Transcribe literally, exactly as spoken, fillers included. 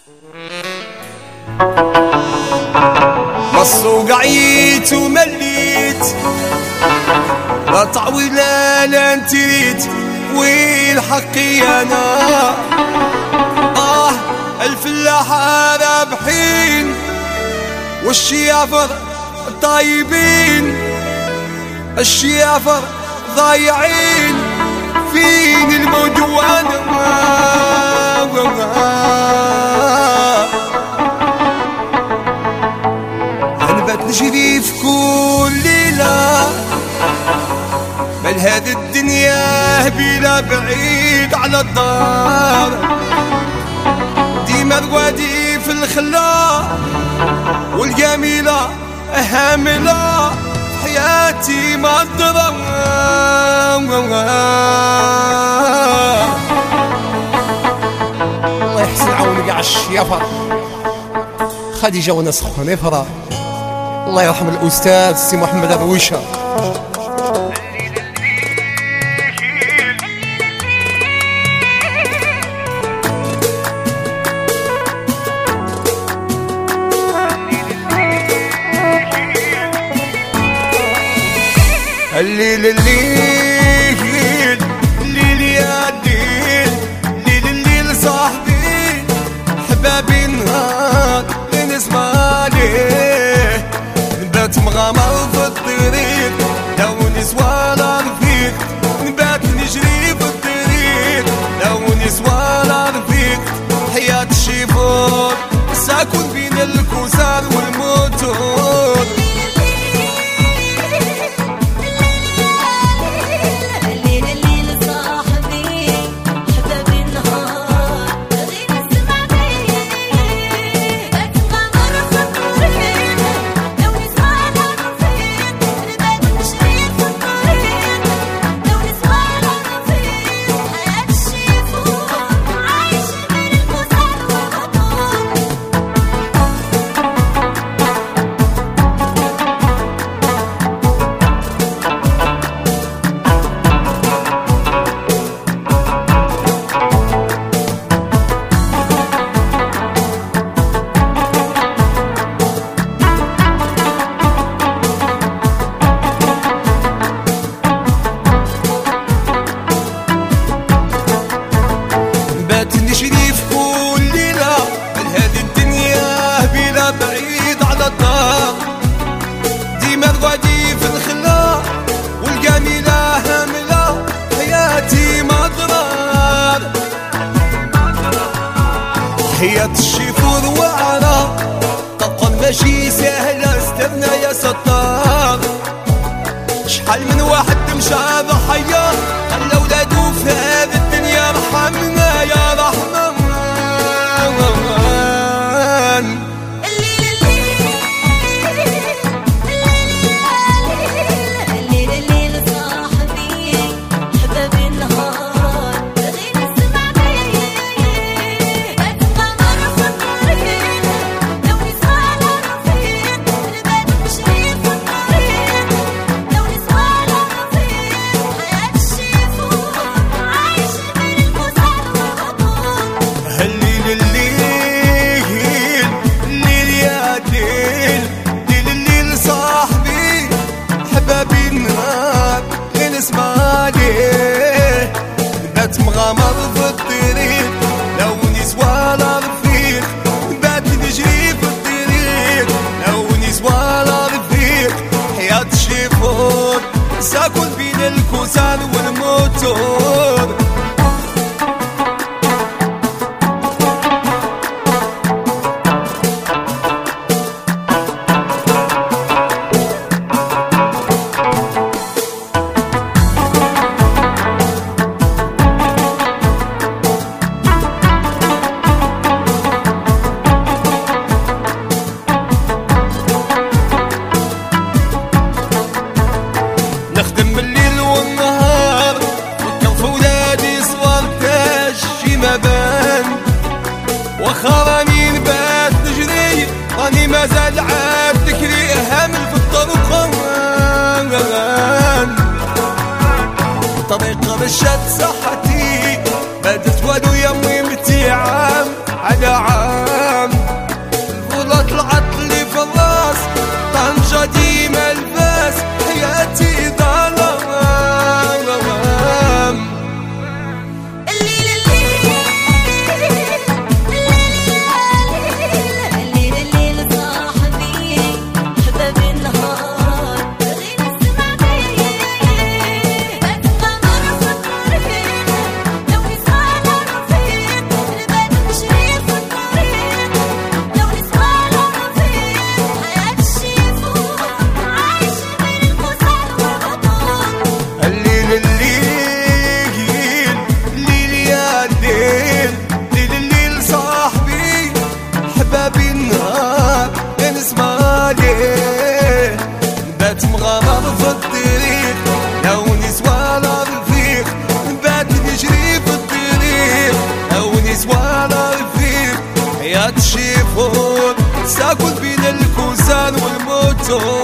مصو قعيت ومليت لا تعويلة لا انتريت والحقي انا اه الفلاحة رابحين والشيافر طايبين، الشيافر ضايعين فين الموج وانا هنبات نجري في كل ليلة، بل هذه الدنيا بلا بعيد على الدار، ديما الوادي في الخلا والجميلة هاملة حياتي مقدرة. الله يحسن عونك على الشيافر خديجة وناس خنيفرة، الله يرحم الأستاذ سي محمد الرويشة. الليل الليل الليل يا الليل الليل الليل صاحبي حبابي نهار نسمع ليه نبات مغامر في الطريق لو نسوى الرفيق، نبات نجري في الطريق لو نسوى الرفيق، حياة الشيفور ساكن بين الكسار والموتور. نجري في كل ليلة من هذه الدنيا بلا بعيد على الدار، ديما الوادي في الخلا والجميلة هاملة حياتي مضرار، حياة الشيفور وعرا طبقا ماشي سهلة استنى يا ستار، شحال من واحد مشى ضحية خلى ولادو في هذه الدنيا رحمنا يا رحمن. اسمع ليه نبات مغامر في الطريق لو نسوى الرفيق، نبات نجري في الطريق لو نسوى الرفيق، حياة الشيفور ساكن بين الكسار والموتور. نخدم الليل والنهار وكف ولادي صغار تاج شي ما بان، واخا راني نبات نجري راني مازال عاد ذكري هامل في الطرق، طريق رشات صحتي بدت والو يمي متي عام على عام. تشيفون ساكن بين الكوزان والموتور